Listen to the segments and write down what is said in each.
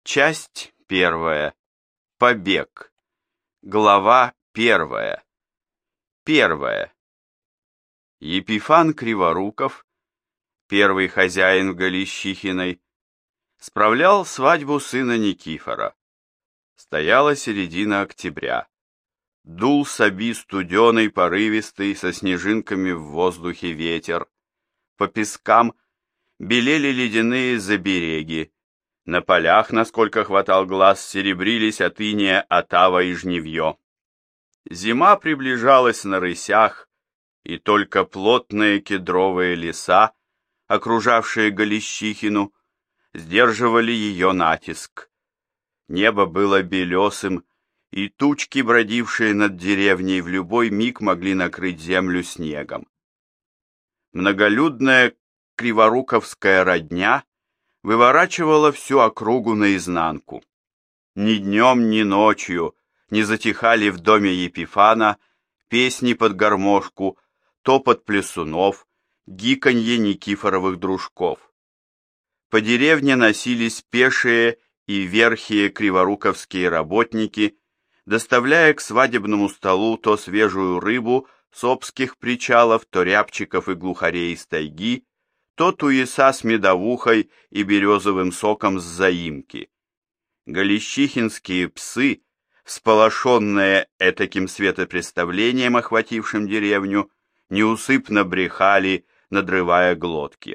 Часть первая. Побег. Глава первая. Первая. Епифан Криворуков, первый хозяин в Галищихиной, справлял свадьбу сына Никифора. Стояла середина октября. Дул с оби студеный, порывистый, со снежинками в воздухе ветер. По пескам белели ледяные забереги. На полях, насколько хватал глаз, серебрились от иния отава и жнивье. Зима приближалась на рысях, и только плотные кедровые леса, окружавшие Галищихину, сдерживали ее натиск. Небо было белесым, и тучки, бродившие над деревней, в любой миг могли накрыть землю снегом. Многолюдная криворуковская родня выворачивала всю округу наизнанку. Ни днем, ни ночью не затихали в доме Епифана песни под гармошку, топот плясунов, гиканье Никифоровых дружков. По деревне носились пешие и верхие криворуковские работники, доставляя к свадебному столу то свежую рыбу с обских причалов, то рябчиков и глухарей из тайги, то туеса с медовухой и березовым соком с заимки. Галищихинские псы, всполошенные этаким светопреставлением, охватившим деревню, неусыпно брехали, надрывая глотки.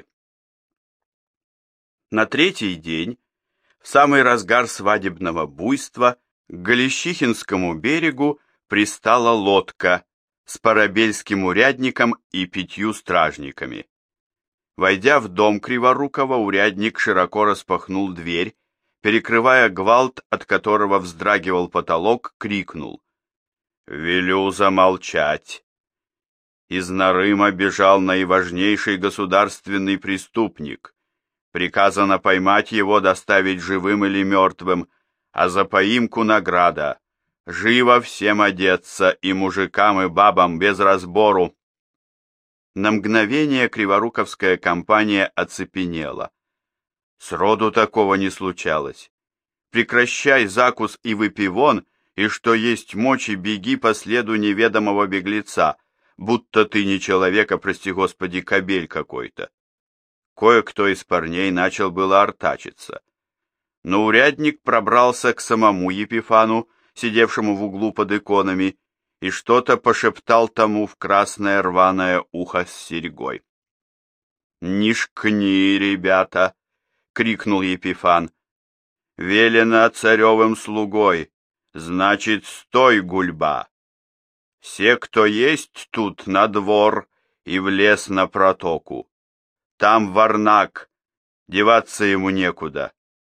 На третий день, в самый разгар свадебного буйства, к Галищихинскому берегу пристала лодка с парабельским урядником и 5 стражниками. Войдя в дом Криворукова, урядник широко распахнул дверь, перекрывая гвалт, от которого вздрагивал потолок, крикнул: «Велю замолчать!» Из Нарыма бежал наиважнейший государственный преступник. Приказано поймать его, доставить живым или мертвым, а за поимку награда. Живо всем одеться, и мужикам, и бабам, без разбору. На мгновение криворуковская компания оцепенела. Сроду такого не случалось. Прекращай закус и выпивон, и что есть мочи, беги по следу неведомого беглеца, будто ты не человек, а, прости господи, кобель какой-то. Кое-кто из парней начал было артачиться. Но урядник пробрался к самому Епифану, сидевшему в углу под иконами, и что-то пошептал тому в красное рваное ухо с серьгой. «Не шкни, ребята!» — крикнул Епифан. «Велено царевым слугой, значит, стой, гульба! Все, кто есть тут, на двор и в лес на протоку. Там варнак, деваться ему некуда».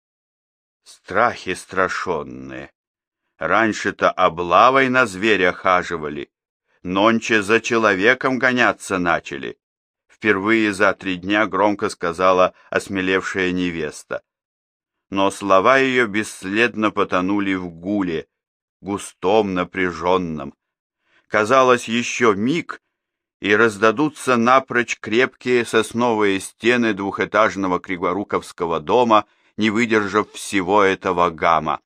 Страхи страшенные. Раньше-то облавой на зверя хаживали, нонче за человеком гоняться начали. Впервые за 3 дня громко сказала осмелевшая невеста. Но слова ее бесследно потонули в гуле, густом, напряженном. Казалось, еще миг, и раздадутся напрочь крепкие сосновые стены двухэтажного криворуковского дома, не выдержав всего этого гама.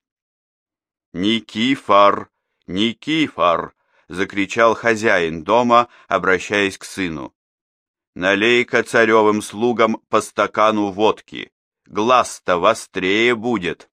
«Никифор! Никифор!» — закричал хозяин дома, обращаясь к сыну. «Налей-ка царевым слугам по стакану водки, глаз-то вострее будет».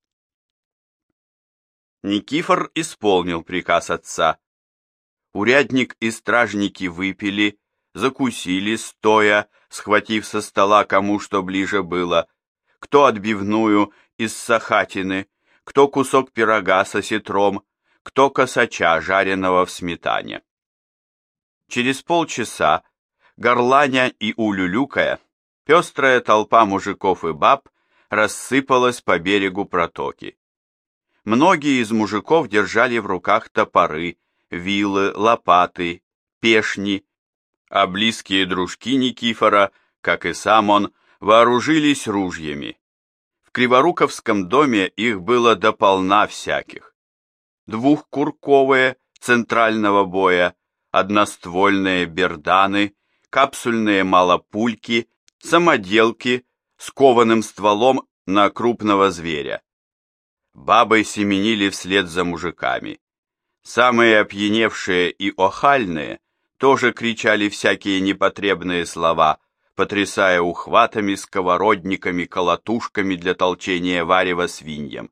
Никифор исполнил приказ отца. Урядник и стражники выпили, закусили стоя, схватив со стола кому что ближе было, кто отбивную из сахатины, кто кусок пирога со ситром, кто косача, жареного в сметане. Через полчаса, горланя и улюлюкая, пестрая толпа мужиков и баб рассыпалась по берегу протоки. Многие из мужиков держали в руках топоры, вилы, лопаты, пешни, а близкие дружки Никифора, как и сам он, вооружились ружьями. В Криворуковском доме их было дополна всяких. Двухкурковые центрального боя, одноствольные берданы, капсульные малопульки, самоделки с кованым стволом на крупного зверя. Бабы семенили вслед за мужиками. Самые опьяневшие и охальные тоже кричали всякие непотребные слова, потрясая ухватами, сковородниками, колотушками для толчения варева свиньям.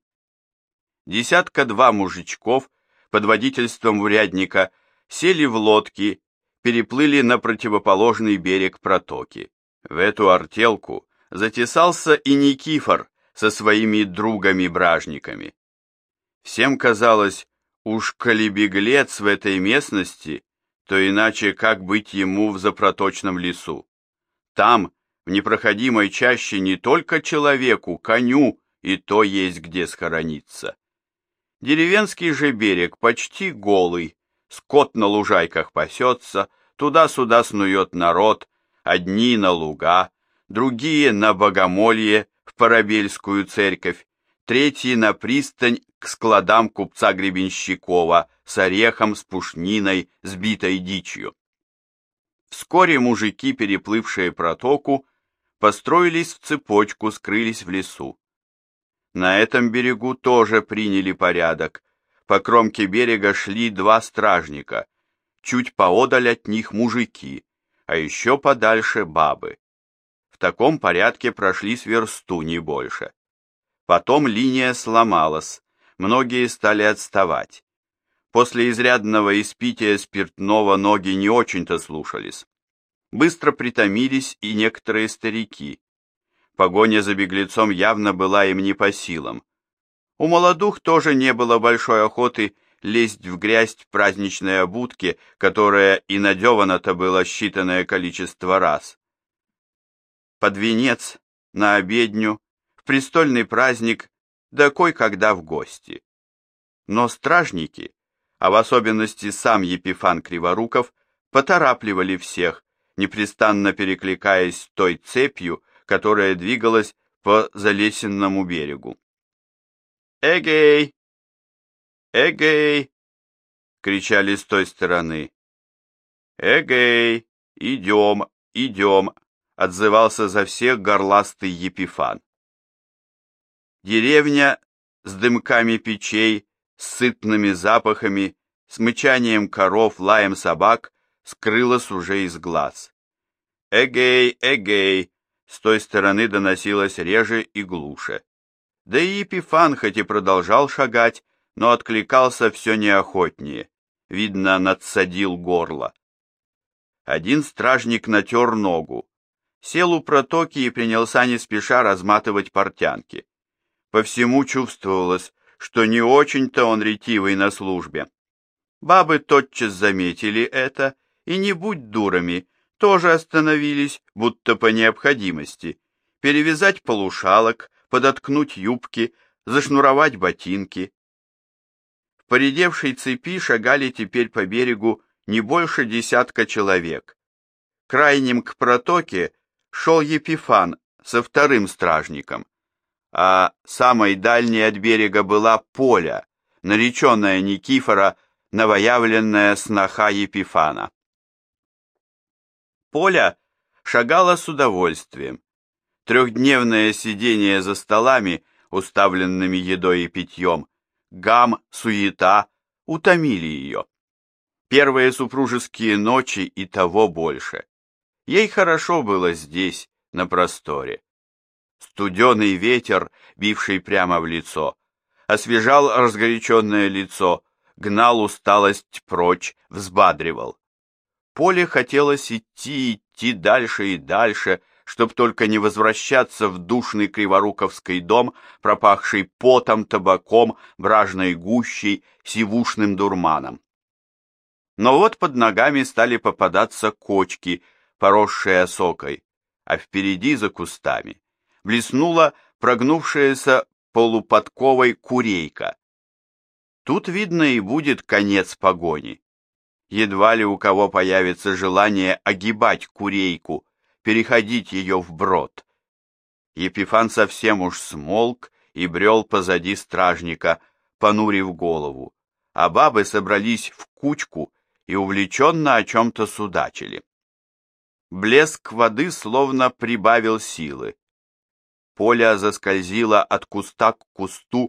Десятка-два мужичков под водительством урядника сели в лодки, переплыли на противоположный берег протоки. В эту артелку затесался и Никифор со своими другами-бражниками. Всем казалось, уж коли беглец в этой местности, то иначе как быть ему в запроточном лесу? Там, в непроходимой чаще, не только человеку, коню и то есть где схорониться. Деревенский же берег почти голый, скот на лужайках пасется, туда-сюда снует народ, одни на луга, другие на богомолье в Парабельскую церковь, третьи на пристань к складам купца Гребенщикова с орехом, с пушниной, с битой дичью. Вскоре мужики, переплывшие протоку, построились в цепочку, скрылись в лесу. На этом берегу тоже приняли порядок. По кромке берега шли два стражника, чуть поодаль от них мужики, а еще подальше бабы. В таком порядке прошли с версту, не больше. Потом линия сломалась, многие стали отставать. После изрядного испития спиртного ноги не очень-то слушались. Быстро притомились и некоторые старики. Погоня за беглецом явно была им не по силам. У молодух тоже не было большой охоты лезть в грязь в праздничной обутке, которая и надевана-то было считанное количество раз. Под венец, на обедню, в престольный праздник, да кой-когда в гости. Но стражники, а в особенности сам Епифан Криворуков, поторапливали всех, непрестанно перекликаясь с той цепью, которая двигалась по залесенному берегу. «Эгей! Эгей!» — кричали с той стороны. «Эгей! Идем, идем!» — отзывался за всех горластый Епифан. Деревня с дымками печей, с сытными запахами, с мычанием коров, лаем собак скрылась уже из глаз. «Эгей! Эгей!» с той стороны доносилось реже и глуше. Да и Епифан хоть и продолжал шагать, но откликался все неохотнее, видно, надсадил горло. Один стражник натер ногу, сел у протоки и принялся не спеша разматывать портянки. По всему чувствовалось, что не очень-то он ретивый на службе. Бабы тотчас заметили это, и не будь дурами, тоже остановились, будто по необходимости, перевязать полушалок, подоткнуть юбки, зашнуровать ботинки. В поредевшей цепи шагали теперь по берегу не больше десятка человек. Крайним к протоке шел Епифан со вторым стражником, а самой дальней от берега была Поля, нареченная Никифора, новоявленная сноха Епифана. Поля шагала с удовольствием. Трехдневное сидение за столами, уставленными едой и питьем, гам, суета утомили ее. Первые супружеские ночи и того больше. Ей хорошо было здесь, на просторе. Студеный ветер, бивший прямо в лицо, освежал разгоряченное лицо, гнал усталость прочь, взбадривал. Поле хотелось идти дальше и дальше, чтоб только не возвращаться в душный криворуковский дом, пропахший потом, табаком, бражной гущей, сивушным дурманом. Но вот под ногами стали попадаться кочки, поросшие осокой, а впереди за кустами блеснула прогнувшаяся полуподковой курейка. Тут, видно, и будет конец погони. Едва ли у кого появится желание огибать курейку, переходить ее вброд. Епифан совсем уж смолк и брел позади стражника, понурив голову, а бабы собрались в кучку и увлеченно о чем-то судачили. Блеск воды словно прибавил силы. Поля заскользила от куста к кусту,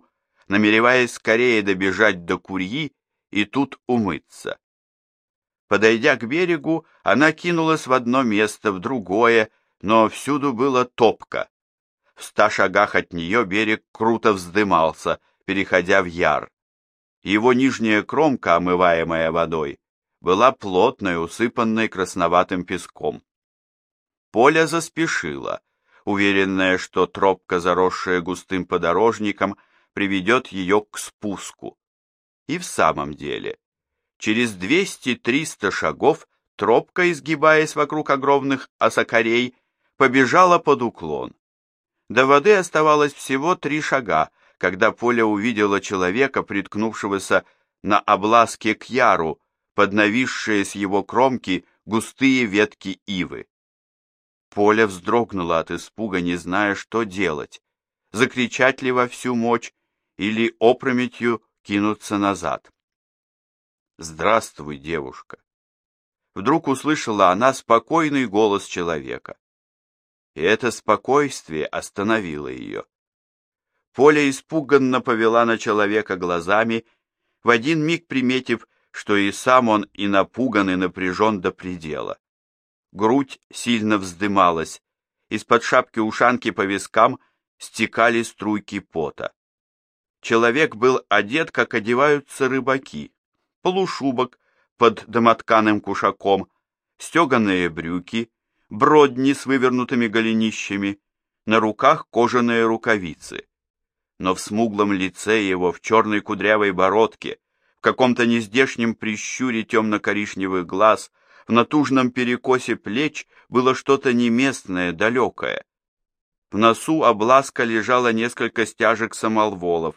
намереваясь скорее добежать до Курьи и тут умыться. Подойдя к берегу, она кинулась в одно место, в другое, но всюду было топко. В 100 шагах от нее берег круто вздымался, переходя в яр. Его нижняя кромка, омываемая водой, была плотной, усыпанной красноватым песком. Поля заспешила, уверенная, что тропка, заросшая густым подорожником, приведет ее к спуску. И в самом деле, через 200-300 шагов тропка, изгибаясь вокруг огромных осокорей, побежала под уклон. До воды оставалось всего 3 шага, когда Поля увидела человека, приткнувшегося на облазке к яру, под нависшие с его кромки густые ветки ивы. Поля вздрогнула от испуга, не зная, что делать, закричать ли во всю мощь или опрометью кинуться назад. «Здравствуй, девушка!» Вдруг услышала она спокойный голос человека. И это спокойствие остановило ее. Поля испуганно повела на человека глазами, в один миг приметив, что и сам он и напуган, и напряжен до предела. Грудь сильно вздымалась, из-под шапки-ушанки по вискам стекали струйки пота. Человек был одет, как одеваются рыбаки, полушубок под домотканым кушаком, стеганые брюки, бродни с вывернутыми голенищами, на руках кожаные рукавицы. Но в смуглом лице его, в черной кудрявой бородке, в каком-то нездешнем прищуре темно-коричневых глаз, в натужном перекосе плеч было что-то неместное, далекое. В носу облазка лежало несколько стяжек самолволов.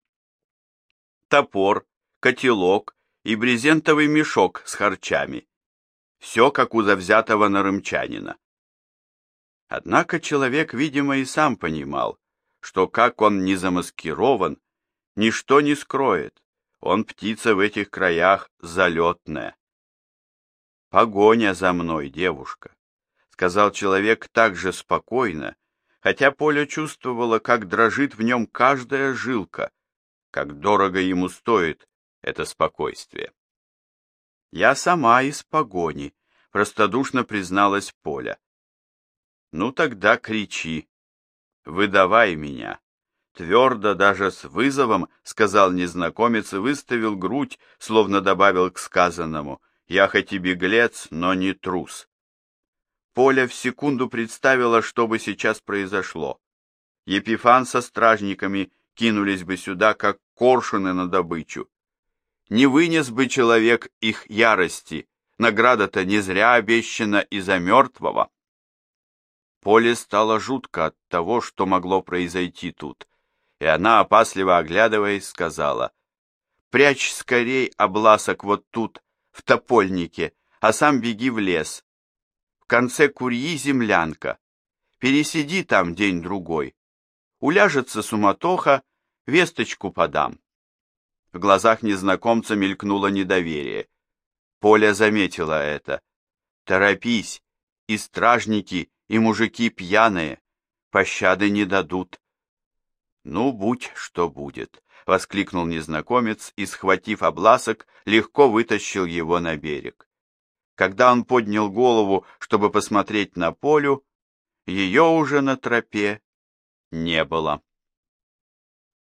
Топор, котелок и брезентовый мешок с харчами. Все, как у завзятого нарымчанина. Однако человек, видимо, и сам понимал, что как он не замаскирован, ничто не скроет, он птица в этих краях залетная. «Погоня за мной, девушка», — сказал человек так же спокойно, хотя Поля чувствовала, как дрожит в нем каждая жилка, как дорого ему стоит это спокойствие. «Я сама из погони», — простодушно призналась Поля. «Ну тогда кричи, выдавай меня», — твердо, даже с вызовом, сказал незнакомец и выставил грудь, словно добавил к сказанному: «Я хоть и беглец, но не трус». Поля в секунду представила, что бы сейчас произошло. Епифан со стражниками кинулись бы сюда, как коршуны на добычу. Не вынес бы человек их ярости, награда-то не зря обещана и за мертвого. Поле стало жутко от того, что могло произойти тут, и она, опасливо оглядываясь, сказала: «Прячь скорей обласок вот тут, в топольнике, а сам беги в лес. В конце Курьи землянка. Пересиди там день-другой. Уляжется суматоха, весточку подам». В глазах незнакомца мелькнуло недоверие. Поля заметила это. «Торопись, и стражники, и мужики пьяные, пощады не дадут». «Ну, будь что будет», — воскликнул незнакомец и, схватив обласок, легко вытащил его на берег. Когда он поднял голову, чтобы посмотреть на Полю, ее уже на тропе не было.